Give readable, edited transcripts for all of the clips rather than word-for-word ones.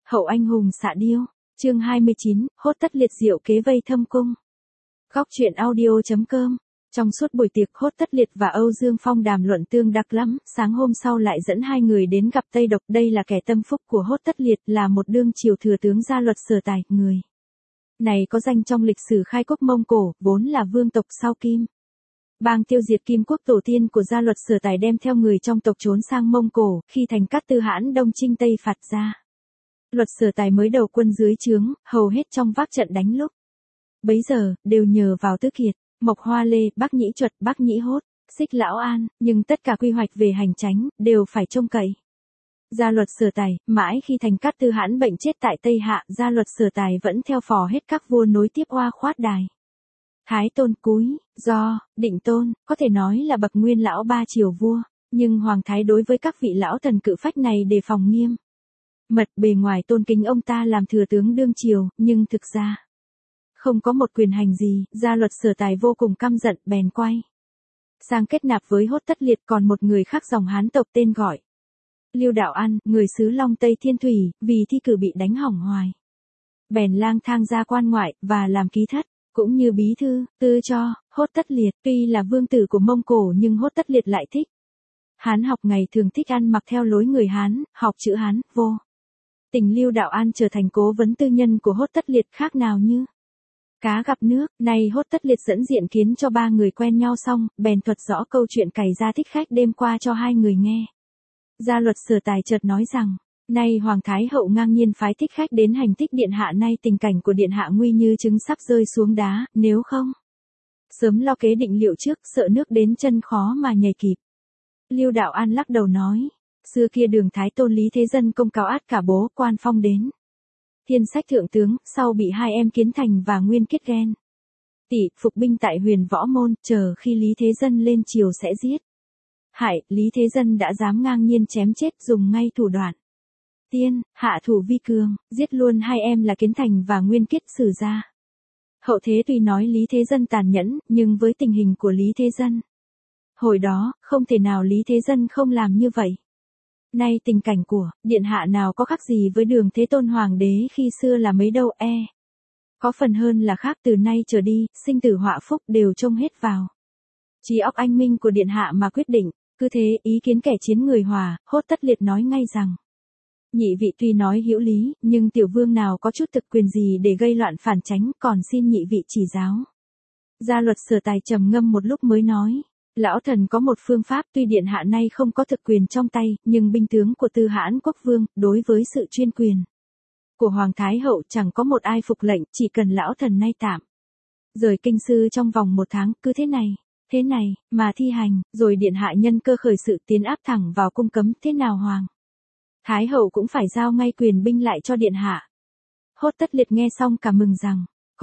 Hậu anh hùng xạ điêu, chương 29, hốt tất liệt diệu kế vây thâm cung. Góc truyện audio.com. Trong suốt buổi tiệc, Hốt Tất Liệt và Âu Dương Phong đàm luận tương đắc lắm, sáng hôm sau lại dẫn hai người đến gặp Tây Độc. Đây là kẻ tâm phúc của Hốt Tất Liệt, là một đương triều thừa tướng gia luật Sở Tài, người này có danh trong lịch sử khai quốc Mông Cổ, vốn là vương tộc sau Kim. Bang tiêu diệt Kim quốc tổ tiên của gia luật Sở Tài đem theo người trong tộc trốn sang Mông Cổ, khi thành Cát Tư Hãn đông chinh Tây phạt ra. Luật Sở Tài mới đầu quân dưới trướng, hầu hết trong vác trận đánh lúc bấy giờ, đều nhờ vào Tứ Kiệt, Mộc Hoa Lê, Bắc Nhĩ Chuật, Bắc Nhĩ Hốt, Xích Lão An, nhưng tất cả quy hoạch về hành chánh, đều phải trông cậy gia luật Sở Tài. Mãi khi thành Cát Tư Hãn bệnh chết tại Tây Hạ, gia luật Sở Tài vẫn theo phò hết các vua nối tiếp Oa Khoát Đài, Thái Tôn, Cúi, Do, Định Tôn, có thể nói là bậc nguyên lão ba triều vua, nhưng Hoàng Thái đối với các vị lão thần cự phách này đề phòng nghiêm mật. Bề ngoài tôn kính ông ta làm thừa tướng đương triều, nhưng thực ra không có một quyền hành gì. Gia luật Sở Tài vô cùng căm giận, bèn quay sang kết nạp với Hốt Tất Liệt còn một người khác dòng Hán tộc tên gọi Lưu Đạo An, người xứ Long Tây Thiên Thủy, vì thi cử bị đánh hỏng hoài, bèn lang thang ra quan ngoại và làm ký thất, cũng như bí thư, tư cho Hốt Tất Liệt. Tuy là vương tử của Mông Cổ nhưng Hốt Tất Liệt lại thích Hán học, ngày thường thích ăn mặc theo lối người Hán, học chữ Hán. Vô tình Lưu Đạo An trở thành cố vấn tư nhân của Hốt Tất Liệt, khác nào như cá gặp nước. Nay Hốt Tất Liệt dẫn diện kiến cho ba người quen nhau xong, bèn thuật rõ câu chuyện cày ra thích khách đêm qua cho hai người nghe. Gia luật Sở Tài chợt nói rằng, nay Hoàng Thái Hậu ngang nhiên phái thích khách đến hành thích điện hạ, nay tình cảnh của điện hạ nguy như trứng sắp rơi xuống đá, nếu không sớm lo kế định liệu trước, sợ nước đến chân khó mà nhảy kịp. Lưu Đạo An lắc đầu nói, xưa kia Đường Thái Tôn Lý Thế Dân công cáo át cả bố quan phong đến thiên sách thượng tướng, sau bị hai em Kiến Thành và Nguyên Kiết ghen tị, phục binh tại Huyền Võ Môn, chờ khi Lý Thế Dân lên triều sẽ giết hại. Lý Thế Dân đã dám ngang nhiên chém chết, dùng ngay thủ đoạn tiên hạ thủ vi cường, giết luôn hai em là Kiến Thành và Nguyên Kiết. Sử gia Hậu Thế tuy nói Lý Thế Dân tàn nhẫn, nhưng với tình hình của Lý Thế Dân hồi đó, không thể nào Lý Thế Dân không làm như vậy. Nay tình cảnh của điện hạ nào có khác gì với Đường Thế Tôn hoàng đế khi xưa là mấy đâu, có phần hơn là khác. Từ nay trở đi, sinh tử họa phúc đều trông hết vào trí óc anh minh của điện hạ mà quyết định. Cứ thế, ý kiến kẻ chiến người hòa, Hốt Tất Liệt nói ngay rằng, nhị vị tuy nói hữu lý, nhưng tiểu vương nào có chút thực quyền gì để gây loạn phản tránh, còn xin nhị vị chỉ giáo. Gia luật Sở Tài trầm ngâm một lúc mới nói, lão thần có một phương pháp. Tuy điện hạ nay không có thực quyền trong tay, nhưng binh tướng của Tư Hãn quốc vương, đối với sự chuyên quyền của Hoàng Thái Hậu chẳng có một ai phục lệnh, chỉ cần lão thần nay tạm rời kinh sư trong vòng 1 tháng, cứ thế này mà thi hành, rồi điện hạ nhân cơ khởi sự tiến áp thẳng vào cung cấm, thế nào Hoàng Thái Hậu cũng phải giao ngay quyền binh lại cho điện hạ. Hốt Tất Liệt nghe xong cả mừng rằng,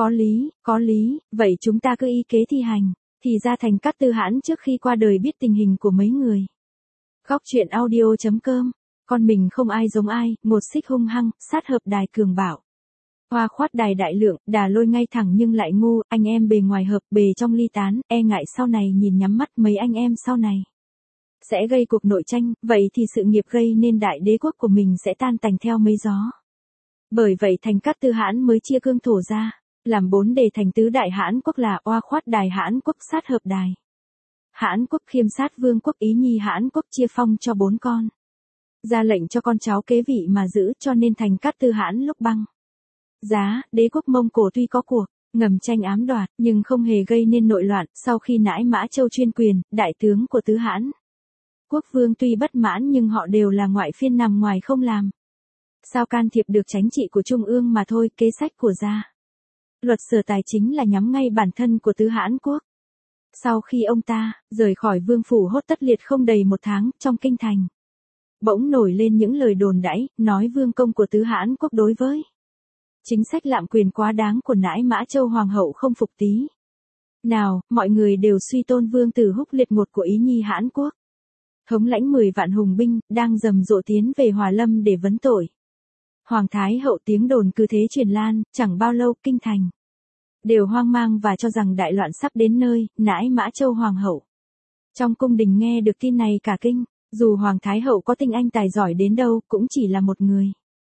có lý, vậy chúng ta cứ y kế thi hành. Thì ra thành Cát Tư Hãn trước khi qua đời biết tình hình của mấy người. Góc truyện audio.com. Con mình không ai giống ai, một xích hung hăng, sát hợp đài cường bảo. Hoa Khoát Đài đại lượng, đà lôi ngay thẳng nhưng lại ngu, anh em bề ngoài hợp, bề trong ly tán, ngại sau này nhìn nhắm mắt mấy anh em sau này sẽ gây cuộc nội tranh, vậy thì sự nghiệp gây nên đại đế quốc của mình sẽ tan tành theo mây gió. Bởi vậy thành Cát Tư Hãn mới chia cương thổ ra, làm 4 để thành tứ đại Hãn quốc là Oa Khoát Đài Hãn quốc, sát hợp đài Hãn quốc, khiêm sát vương quốc, Ý Nhi Hãn quốc, chia phong cho 4 con. Ra lệnh cho con cháu kế vị mà giữ, cho nên thành Cát Tư Hãn lúc băng giá, đế quốc Mông Cổ tuy có cuộc ngầm tranh ám đoạt, nhưng không hề gây nên nội loạn. Sau khi Nãi Mã Châu chuyên quyền, đại tướng của Tứ Hãn quốc vương tuy bất mãn nhưng họ đều là ngoại phiên nằm ngoài không làm sao can thiệp được chính trị của trung ương mà thôi. Kế sách của gia luật Sở Tài chính là nhắm ngay bản thân của Tứ Hãn quốc. Sau khi ông ta rời khỏi vương phủ Hốt Tất Liệt không đầy 1 tháng, trong kinh thành bỗng nổi lên những lời đồn đãi, nói vương công của Tứ Hãn quốc đối với chính sách lạm quyền quá đáng của Nãi Mã Châu hoàng hậu không phục tí nào. Mọi người đều suy tôn vương tử Húc Liệt Ngột của Ý Nhi Hãn quốc, thống lãnh 10 vạn hùng binh, đang rầm rộ tiến về Hòa Lâm để vấn tội Hoàng Thái Hậu. Tiếng đồn cứ thế truyền lan, chẳng bao lâu kinh thành đều hoang mang và cho rằng đại loạn sắp đến nơi. Nãi Mã Châu hoàng hậu trong cung đình nghe được tin này cả kinh. Dù Hoàng Thái Hậu có tinh anh tài giỏi đến đâu, cũng chỉ là một người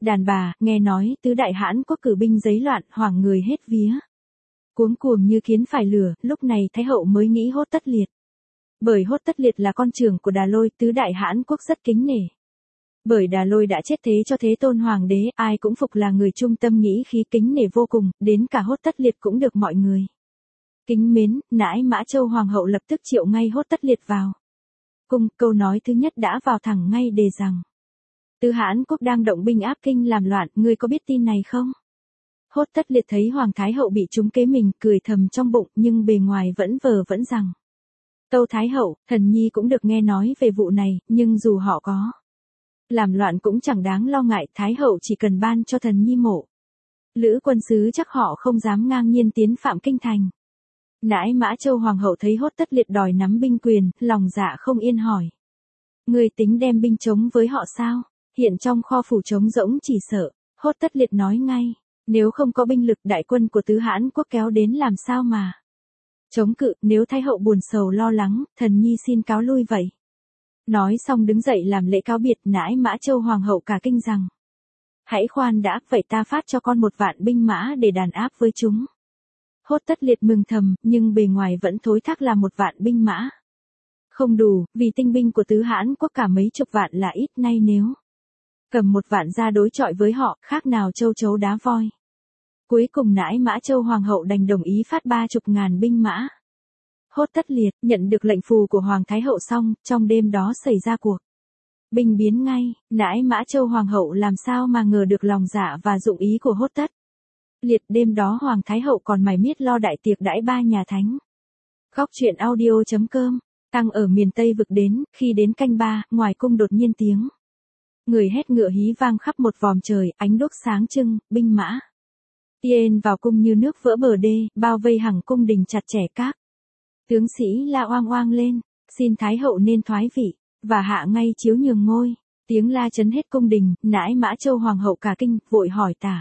Đàn bà, nghe nói, tứ đại Hãn Quốc cử binh giấy loạn, hoảng người hết vía. Cuống cuồng như kiến phải lửa, lúc này Thái hậu mới nghĩ Hốt Tất Liệt. Bởi Hốt Tất Liệt là con trưởng của Đà Lôi, tứ đại Hãn Quốc rất kính nể. Bởi Đà Lôi đã chết thế cho Thế Tôn Hoàng đế, ai cũng phục là người trung tâm nghĩ khí kính nể vô cùng, đến cả Hốt Tất Liệt cũng được mọi người kính mến. Nãi Mã Châu Hoàng hậu lập tức triệu ngay Hốt Tất Liệt vào cung. Câu nói thứ nhất đã vào thẳng ngay đề rằng: tứ Hãn Quốc đang động binh áp kinh làm loạn, ngươi có biết tin này không? Hốt Tất Liệt thấy Hoàng Thái hậu bị trúng kế mình, cười thầm trong bụng, nhưng bề ngoài vẫn vờ vẫn rằng: Tâu Thái hậu, thần nhi cũng được nghe nói về vụ này, nhưng dù họ có làm loạn cũng chẳng đáng lo ngại, Thái hậu chỉ cần ban cho thần nhi mộ lữ quân sứ chắc họ không dám ngang nhiên tiến phạm kinh thành. Nãi Mã Châu Hoàng hậu thấy Hốt Tất Liệt đòi nắm binh quyền, lòng dạ không yên hỏi: ngươi tính đem binh chống với họ sao? Hiện trong kho phủ trống rỗng chỉ sợ. Hốt Tất Liệt nói ngay: nếu không có binh lực, đại quân của tứ Hãn Quốc kéo đến làm sao mà chống cự, nếu Thái hậu buồn sầu lo lắng, thần nhi xin cáo lui vậy. Nói xong đứng dậy làm lễ cáo biệt. Nãi Mã Châu Hoàng hậu cả kinh rằng: hãy khoan đã, vậy ta phát cho con 1.000 binh mã để đàn áp với chúng. Hốt Tất Liệt mừng thầm, nhưng bề ngoài vẫn thối thác là 1.000 binh mã không đủ, vì tinh binh của tứ Hãn Quốc cả mấy chục vạn là ít, nay nếu cầm 1.000 ra đối chọi với họ, khác nào châu chấu đá voi. Cuối cùng Nãi Mã Châu Hoàng hậu đành đồng ý phát 30.000 binh mã. Hốt Tất Liệt nhận được lệnh phù của Hoàng Thái hậu xong, trong đêm đó xảy ra cuộc binh biến ngay. Nãi Mã Châu Hoàng hậu làm sao mà ngờ được lòng dạ và dụng ý của Hốt Tất Liệt. Đêm đó Hoàng Thái hậu còn mải miết lo đại tiệc đãi ba nhà thánh. Góc truyện audio.com. Tăng ở miền Tây vực đến, khi đến canh ba, ngoài cung đột nhiên tiếng người hét ngựa hí vang khắp một vòm trời, ánh đuốc sáng trưng, binh mã tiên vào cung như nước vỡ bờ đê, bao vây hằng cung đình chặt chẽ, các tướng sĩ la oang oang lên, xin Thái hậu nên thoái vị, và hạ ngay chiếu nhường ngôi. Tiếng la chấn hết cung đình. Nãi Mã Châu Hoàng hậu cả kinh, vội hỏi Tả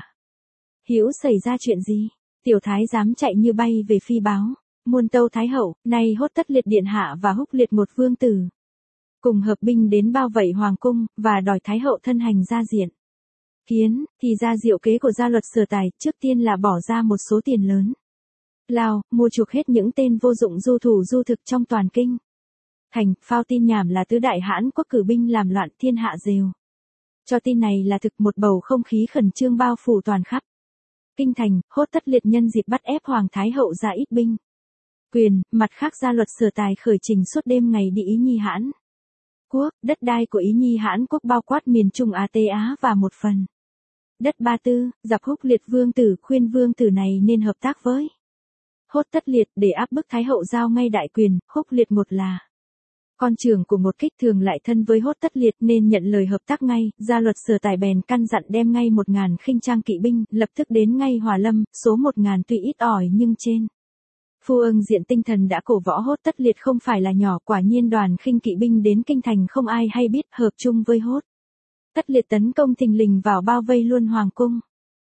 Hữu xảy ra chuyện gì? Tiểu thái giám chạy như bay về phi báo: muôn tâu Thái hậu, nay Hốt Tất Liệt điện hạ và Húc Liệt một vương tử cùng hợp binh đến bao vây hoàng cung, và đòi Thái hậu thân hành ra diện kiến. Thì ra diệu kế của gia luật Sở Tài, trước tiên là bỏ ra một số tiền lớn lao, mua chuộc hết những tên vô dụng du thủ du thực trong toàn kinh thành, phao tin nhảm là tứ đại Hãn Quốc cử binh làm loạn, thiên hạ rều cho tin này là thực. Một bầu không khí khẩn trương bao phủ toàn khắp kinh thành. Hốt Tất Liệt nhân dịp bắt ép Hoàng Thái hậu ra ít binh quyền, mặt khác gia luật Sở Tài khởi trình suốt đêm ngày đi Ý Nhi Hãn Quốc. Đất đai của Ý Nhi Hãn Quốc bao quát miền Trung Tây Á và một phần đất Ba Tư. Giặc Húc Liệt vương tử khuyên vương tử này nên hợp tác với Hốt Tất Liệt để áp bức Thái hậu giao ngay đại quyền. Húc Liệt một là con trưởng của một kích thường lại thân với Hốt Tất Liệt nên nhận lời hợp tác ngay. Gia luật Sở Tài bèn căn dặn đem ngay 1.000 khinh trang kỵ binh, lập tức đến ngay Hòa Lâm. Số 1.000 tuy ít ỏi nhưng trên phương diện tinh thần đã cổ võ Hốt Tất Liệt không phải là nhỏ. Quả nhiên đoàn khinh kỵ binh đến kinh thành không ai hay biết, hợp chung với Hốt Tất Liệt tấn công thình lình vào bao vây luôn hoàng cung.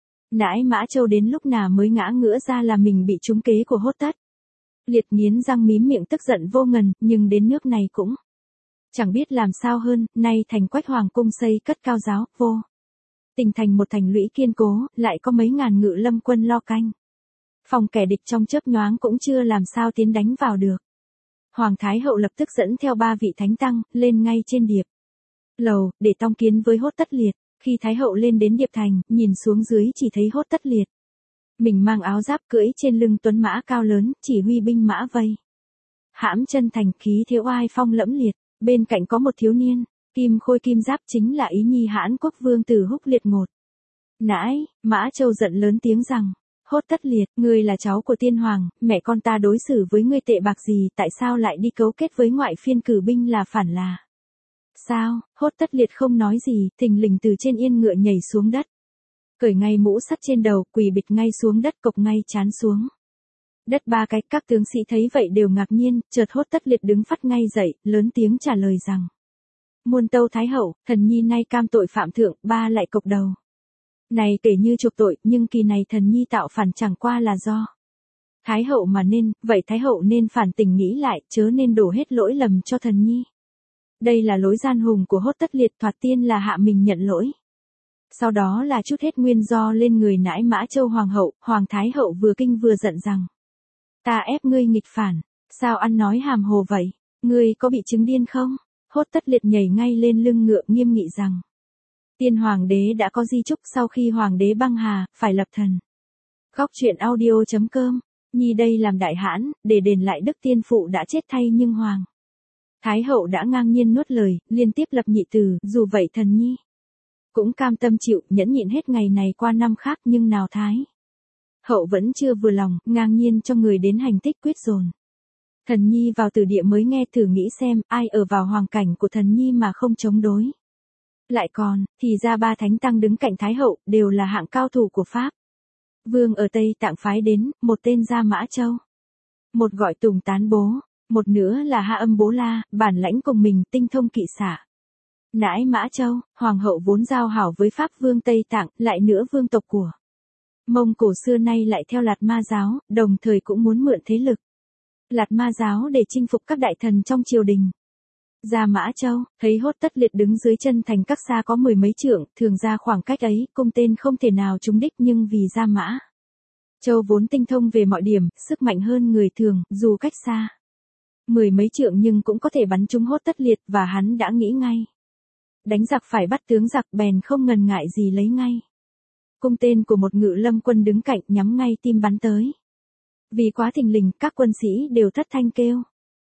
Nãi Mã Châu đến lúc nào mới ngã ngửa ra là mình bị trúng kế của Hốt Tất Liệt, nghiến răng mím miệng tức giận vô ngần, nhưng đến nước này cũng chẳng biết làm sao hơn. Nay thành Quách hoàng cung xây cất cao giáo, vô tình thành một thành lũy kiên cố, lại có mấy ngàn ngự lâm quân lo canh phòng, kẻ địch trong chớp nhoáng cũng chưa làm sao tiến đánh vào được. Hoàng Thái hậu lập tức dẫn theo 3 vị thánh tăng lên ngay trên điệp lầu để tong kiến với Hốt Tất Liệt. Khi Thái hậu lên đến điệp thành, nhìn xuống dưới chỉ thấy Hốt Tất Liệt mình mang áo giáp, cưỡi trên lưng tuấn mã cao lớn, chỉ huy binh mã vây hãm chân thành, khí thế oai phong lẫm liệt. Bên cạnh có một thiếu niên kim khôi kim giáp, chính là Ý Nhi Hãn Quốc vương tử Húc Liệt một. Nãi Mã Châu giận lớn tiếng rằng: Hốt Tất Liệt, ngươi là cháu của tiên hoàng, mẹ con ta đối xử với ngươi tệ bạc gì, tại sao lại đi cấu kết với ngoại phiên cử binh là phản là sao? Hốt Tất Liệt không nói gì, thình lình từ trên yên ngựa nhảy xuống đất, cởi ngay mũ sắt trên đầu, quỳ bịch ngay xuống đất, cộc ngay trán xuống đất 3 cái. Các tướng sĩ thấy vậy đều ngạc nhiên. Chợt Hốt Tất Liệt đứng phắt ngay dậy, lớn tiếng trả lời rằng: muôn tâu Thái hậu, thần nhi nay cam tội phạm thượng, ba lại cộc đầu này kể như chuộc tội, nhưng kỳ này thần nhi tạo phản chẳng qua là do Thái hậu mà nên, vậy Thái hậu nên phản tỉnh nghĩ lại, chớ nên đổ hết lỗi lầm cho thần nhi. Đây là lối gian hùng của Hốt Tất Liệt, thoạt tiên là hạ mình nhận lỗi. Sau đó là chút hết nguyên do lên người nãi Mã Châu Hoàng hậu, Hoàng Thái hậu vừa kinh vừa giận rằng. Ta ép ngươi nghịch phản, sao ăn nói hàm hồ vậy, ngươi có bị chứng điên không? Hốt Tất Liệt nhảy ngay lên lưng ngựa nghiêm nghị rằng. Tiên hoàng đế đã có di chúc sau khi hoàng đế băng hà, phải lập thần. Góc truyện audio.com, Nhi đây làm đại hãn, để đền lại đức tiên phụ đã chết thay nhưng hoàng. Thái hậu đã ngang nhiên nuốt lời, liên tiếp lập nhị từ, dù vậy thần nhi cũng cam tâm chịu, nhẫn nhịn hết ngày này qua năm khác nhưng nào Thái hậu vẫn chưa vừa lòng, ngang nhiên cho người đến hành tích quyết dồn. Thần nhi vào từ địa mới nghe thử nghĩ xem, ai ở vào hoàn cảnh của thần nhi mà không chống đối. Lại còn, thì ra ba thánh tăng đứng cạnh Thái hậu, đều là hạng cao thủ của Pháp. Vương ở Tây Tạng phái đến, một tên Gia Mã Châu, một gọi Tùng Tán Bố, một nữa là Ha Âm Bố La, bản lãnh cùng mình, tinh thông kỵ xạ. Nãi Mã Châu, hoàng hậu vốn giao hảo với Pháp vương Tây Tạng, lại nữa vương tộc của Mông Cổ xưa nay lại theo Lạt Ma giáo, đồng thời cũng muốn mượn thế lực Lạt Ma giáo để chinh phục các đại thần trong triều đình. Gia Mã Châu, thấy Hốt Tất Liệt đứng dưới chân thành các xa có 10 mấy trượng, thường ra khoảng cách ấy, cung tên không thể nào trúng đích nhưng vì Gia Mã Châu vốn tinh thông về mọi điểm, sức mạnh hơn người thường, dù cách xa 10 mấy trượng nhưng cũng có thể bắn trúng Hốt Tất Liệt và hắn đã nghĩ ngay. Đánh giặc phải bắt tướng giặc bèn không ngần ngại gì lấy ngay. Cung tên của một ngự lâm quân đứng cạnh nhắm ngay tim bắn tới. Vì quá thình lình, các quân sĩ đều thất thanh kêu.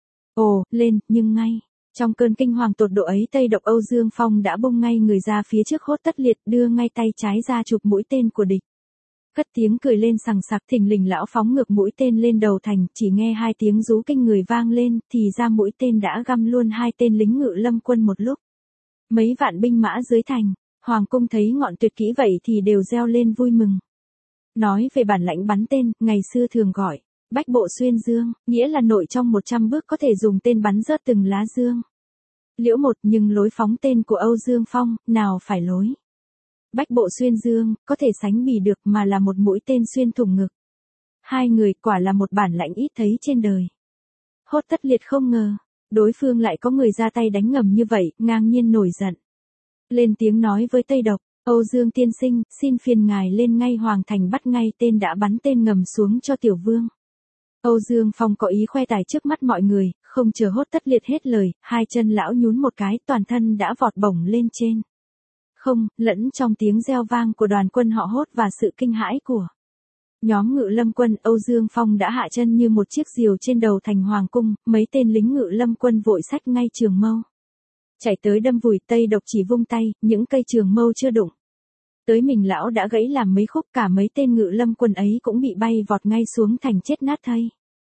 Ồ, lên, nhưng ngay. Trong cơn kinh hoàng tột độ ấy Tây Độc Âu Dương Phong đã bung ngay người ra phía trước Hốt Tất Liệt đưa ngay tay trái ra chụp mũi tên của địch. Cất tiếng cười lên sằng sặc thình lình lão phóng ngược mũi tên lên đầu thành, chỉ nghe hai tiếng rú kinh người vang lên thì ra mũi tên đã găm luôn hai tên lính ngự lâm quân một lúc. Mấy vạn binh mã dưới thành, hoàng cung thấy ngọn tuyệt kỹ vậy thì đều reo lên vui mừng. Nói về bản lãnh bắn tên, ngày xưa thường gọi bách bộ xuyên dương, nghĩa là nội trong 100 bước có thể dùng tên bắn rớt từng lá dương liễu một, nhưng lối phóng tên của Âu Dương Phong, nào phải lối bách bộ xuyên dương, có thể sánh bì được mà là một mũi tên xuyên thủng ngực. Hai người quả là một bản lãnh ít thấy trên đời. Hốt Tất Liệt không ngờ, đối phương lại có người ra tay đánh ngầm như vậy, ngang nhiên nổi giận. Lên tiếng nói với Tây Độc, Âu Dương tiên sinh, xin phiền ngài lên ngay hoàng thành bắt ngay tên đã bắn tên ngầm xuống cho tiểu vương. Âu Dương Phong có ý khoe tài trước mắt mọi người, không chờ Hốt Tất Liệt hết lời, hai chân lão nhún một cái, toàn thân đã vọt bổng lên trên. Không, lẫn trong tiếng reo vang của đoàn quân họ Hốt và sự kinh hãi của nhóm ngự lâm quân, Âu Dương Phong đã hạ chân như một chiếc diều trên đầu thành hoàng cung, mấy tên lính ngự lâm quân vội xách ngay trường mâu. Chạy tới đâm vùi. Tây Độc chỉ vung tay, những cây trường mâu chưa đụng tới mình lão đã gãy làm mấy khúc, cả mấy tên ngự lâm quân ấy cũng bị bay vọt ngay xuống thành chết nát thây.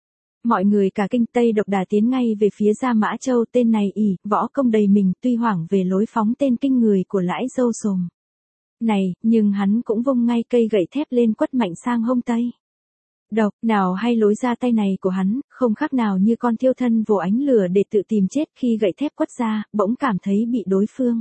Mọi người cả kinh. Tây Độc đà tiến ngay về phía Gia Mã Châu, tên này võ công đầy mình, tuy hoảng về lối phóng tên kinh người của lãi dâu sồm này, nhưng hắn cũng vung ngay cây gậy thép lên quất mạnh sang hông Tây Độc. Nào hay lối ra tay này của hắn, không khác nào như con thiêu thân vồ ánh lửa để tự tìm chết. Khi gậy thép quất ra, bỗng cảm thấy bị đối phương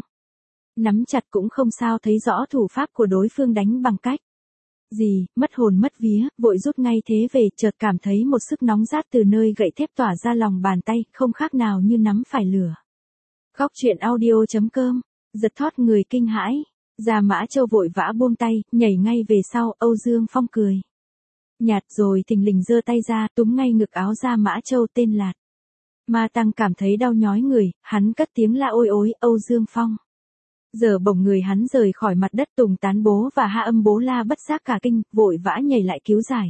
nắm chặt cũng không sao thấy rõ thủ pháp của đối phương đánh bằng cách gì, mất hồn mất vía, vội rút ngay thế về, chợt cảm thấy một sức nóng rát từ nơi gậy thép tỏa ra lòng bàn tay, không khác nào như nắm phải lửa. Góc truyện audio.com, giật thót người kinh hãi. Gia Mã Châu vội vã buông tay, nhảy ngay về sau. Âu Dương Phong cười nhạt rồi thình lình giơ tay ra, túm ngay ngực áo Gia Mã Châu. Tên Lạt Ma Tăng cảm thấy đau nhói người, hắn cất tiếng la ôi ối. Âu Dương Phong giờ bổng người hắn rời khỏi mặt đất. Tùng Tán Bố và Ha Âm Bố La bất giác cả kinh, vội vã nhảy lại cứu giải.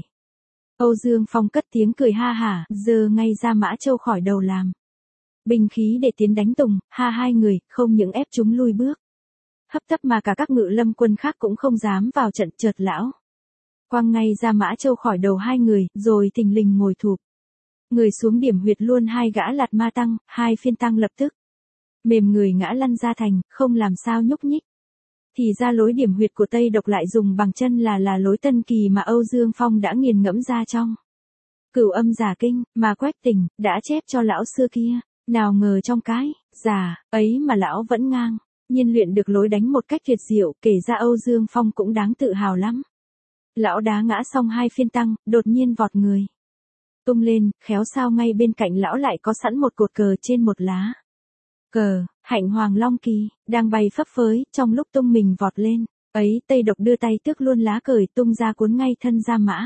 Âu Dương Phong cất tiếng cười ha hả, giơ ngay Gia Mã Châu khỏi đầu làm binh khí để tiến đánh Tùng, hai người, không những ép chúng lui bước hấp tấp mà cả các ngự lâm quân khác cũng không dám vào trận. Chợt lão quăng ngay Gia Mã Châu khỏi đầu hai người, rồi thình lình ngồi thụp người xuống điểm huyệt luôn hai gã Lạt Ma Tăng. Hai phiên tăng lập tức mềm người ngã lăn ra thành, không làm sao nhúc nhích. Thì ra lối điểm huyệt của Tây Độc lại dùng bằng chân là lối tân kỳ mà Âu Dương Phong đã nghiền ngẫm ra trong Cửu Âm Giả Kinh, mà Quách Tình đã chép cho lão xưa kia. Nào ngờ trong cái giả ấy mà lão vẫn ngang nhiên luyện được lối đánh một cách tuyệt diệu, kể ra Âu Dương Phong cũng đáng tự hào lắm. Lão đá ngã xong hai phiên tăng, đột nhiên vọt người tung lên, khéo sao ngay bên cạnh lão lại có sẵn một cột cờ trên một lá cờ, hạnh hoàng long kỳ, đang bay phấp phới. Trong lúc tung mình vọt lên, Ấy Tây Độc đưa tay tước luôn lá cờ tung ra cuốn ngay thân Gia Mã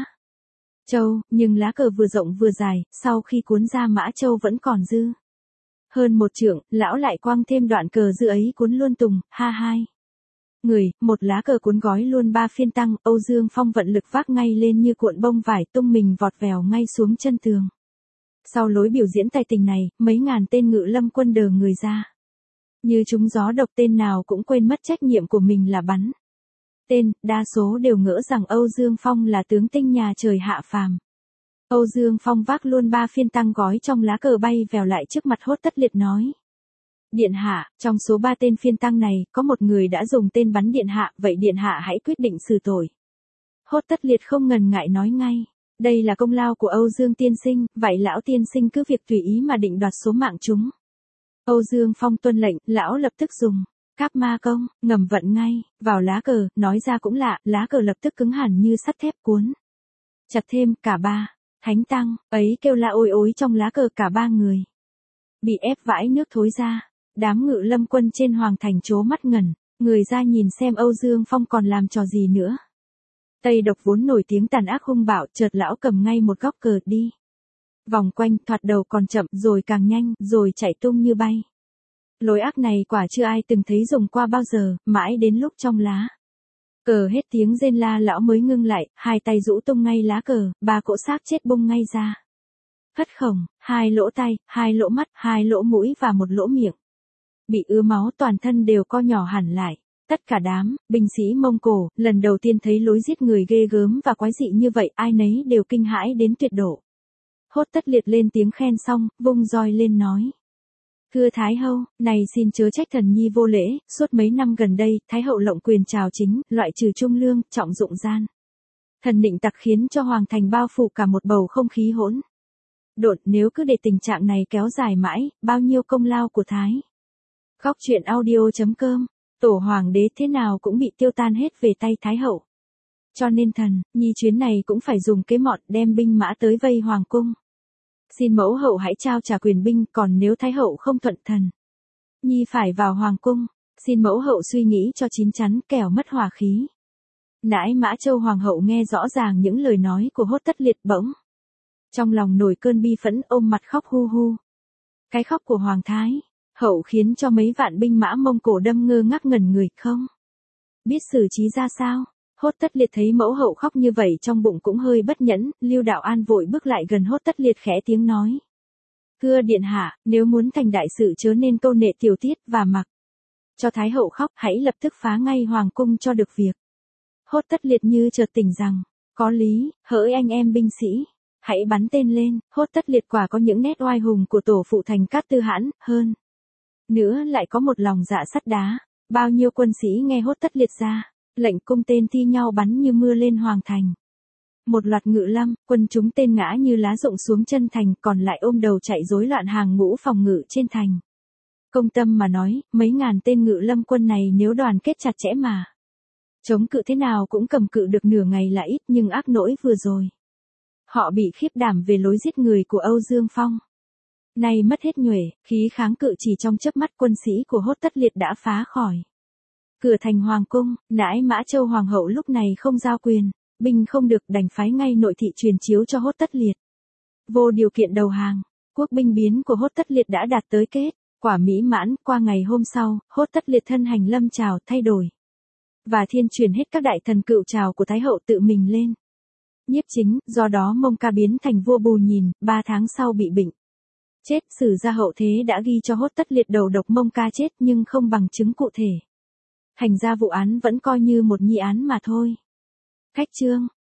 Châu, nhưng lá cờ vừa rộng vừa dài, sau khi cuốn Gia Mã Châu vẫn còn dư hơn một trượng, lão lại quăng thêm đoạn cờ dư ấy cuốn luôn Tùng, ha hai. Người, một lá cờ cuốn gói luôn 3 phiên tăng, Âu Dương Phong vận lực vác ngay lên như cuộn bông vải tung mình vọt vèo ngay xuống chân tường. Sau lối biểu diễn tài tình này, mấy ngàn tên Ngự Lâm quân đờ người ra. Như chúng gió độc tên nào cũng quên mất trách nhiệm của mình là bắn. Tên, đa số đều ngỡ rằng Âu Dương Phong là tướng tinh nhà trời hạ phàm. Âu Dương Phong vác luôn 3 phiên tăng gói trong lá cờ bay vèo lại trước mặt Hốt Tất Liệt nói. Điện hạ, trong số 3 tên phiên tăng này, có một người đã dùng tên bắn điện hạ, vậy điện hạ hãy quyết định xử tội. Hốt Tất Liệt không ngần ngại nói ngay. Đây là công lao của Âu Dương tiên sinh, vậy lão tiên sinh cứ việc tùy ý mà định đoạt số mạng chúng. Âu Dương Phong tuân lệnh, lão lập tức dùng Cáp Ma Công, ngầm vận ngay, vào lá cờ, nói ra cũng lạ, lá cờ lập tức cứng hẳn như sắt thép cuốn. Chặt thêm, cả 3. Thánh tăng, ấy kêu la ôi ối trong lá cờ cả 3 người. Bị ép vãi nước thối ra, đám Ngự Lâm quân trên hoàng thành trố mắt ngẩn, người ra nhìn xem Âu Dương Phong còn làm trò gì nữa. Tây Độc vốn nổi tiếng tàn ác hung bạo, chợt lão cầm ngay một góc cờ đi. Vòng quanh, thoạt đầu còn chậm, rồi càng nhanh, rồi chạy tung như bay. Lối ác này quả chưa ai từng thấy dùng qua bao giờ, mãi đến lúc trong lá cờ hết tiếng rên la lão mới ngưng lại, hai tay rũ tung ngay lá cờ, 3 cỗ xác chết bung ngay ra. Hất khổng, 2 lỗ tay, 2 lỗ mắt, 2 lỗ mũi và 1 lỗ miệng. Bị ứa máu toàn thân đều co nhỏ hẳn lại. Tất cả đám binh sĩ Mông Cổ, lần đầu tiên thấy lối giết người ghê gớm và quái dị như vậy, ai nấy đều kinh hãi đến tuyệt độ. Hốt Tất Liệt lên tiếng khen xong, vung roi lên nói. Thưa Thái Hậu, này xin chớ trách thần nhi vô lễ, suốt mấy năm gần đây, Thái Hậu lộng quyền trào chính, loại trừ trung lương, trọng dụng gian. Thần nịnh tặc khiến cho hoàng thành bao phủ cả một bầu không khí hỗn độn, nếu cứ để tình trạng này kéo dài mãi, bao nhiêu công lao của Thái. Góc truyện audio.com, tổ hoàng đế thế nào cũng bị tiêu tan hết về tay Thái Hậu. Cho nên thần, nhi chuyến này cũng phải dùng kế mọn đem binh mã tới vây hoàng cung. Xin mẫu hậu hãy trao trả quyền binh, còn nếu Thái Hậu không thuận thần, nhi phải vào hoàng cung. Xin mẫu hậu suy nghĩ cho chín chắn, kẻo mất hòa khí. Nãi Mã Châu hoàng hậu nghe rõ ràng những lời nói của Hốt Tất Liệt bỗng. Trong lòng nổi cơn bi phẫn, ôm mặt khóc hu hu. Cái khóc của hoàng thái hậu khiến cho mấy vạn binh mã Mông Cổ đâm ngơ ngác ngẩn người, không biết xử trí ra sao. Hốt Tất Liệt thấy mẫu hậu khóc như vậy trong bụng cũng hơi bất nhẫn, Lưu Đạo An vội bước lại gần Hốt Tất Liệt khẽ tiếng nói. Thưa điện hạ, nếu muốn thành đại sự chớ nên câu nệ tiểu tiết và mặc cho Thái Hậu khóc, hãy lập tức phá ngay hoàng cung cho được việc. Hốt Tất Liệt như chợt tỉnh rằng, có lý, hỡi anh em binh sĩ, hãy bắn tên lên. Hốt Tất Liệt quả có những nét oai hùng của tổ phụ Thành Cát Tư Hãn, hơn nữa lại có một lòng dạ sắt đá. Bao nhiêu quân sĩ nghe Hốt Tất Liệt ra lệnh, cung tên thi nhau bắn như mưa lên hoàng thành. Một loạt Ngự Lâm quân chúng tên ngã như lá rụng xuống chân thành, còn lại ôm đầu chạy rối loạn hàng ngũ phòng ngự trên thành. Công tâm mà nói, mấy ngàn tên Ngự Lâm quân này nếu đoàn kết chặt chẽ mà chống cự thế nào cũng cầm cự được nửa ngày là ít, nhưng ác nỗi vừa rồi, họ bị khiếp đảm về lối giết người của Âu Dương Phong. Nay mất hết nhuệ, khí kháng cự, chỉ trong chớp mắt quân sĩ của Hốt Tất Liệt đã phá khỏi cửa thành hoàng cung. Nãi Mã Châu hoàng hậu lúc này không giao quyền binh không được, đành phái ngay nội thị truyền chiếu cho Hốt Tất Liệt vô điều kiện đầu hàng. Quốc binh biến của Hốt Tất Liệt đã đạt tới kết quả mỹ mãn. Qua ngày hôm sau, Hốt Tất Liệt thân hành lâm chào thay đổi và thiên truyền hết các đại thần cựu trào của Thái Hậu tự mình lên nhiếp chính. Do đó Mông Ca biến thành vua Bù Nhìn, 3 tháng sau bị bệnh chết. Sử gia hậu thế đã ghi cho Hốt Tất Liệt đầu độc Mông Ca chết, nhưng không bằng chứng cụ thể. Thành ra vụ án vẫn coi như một nhi án mà thôi. Khách chương.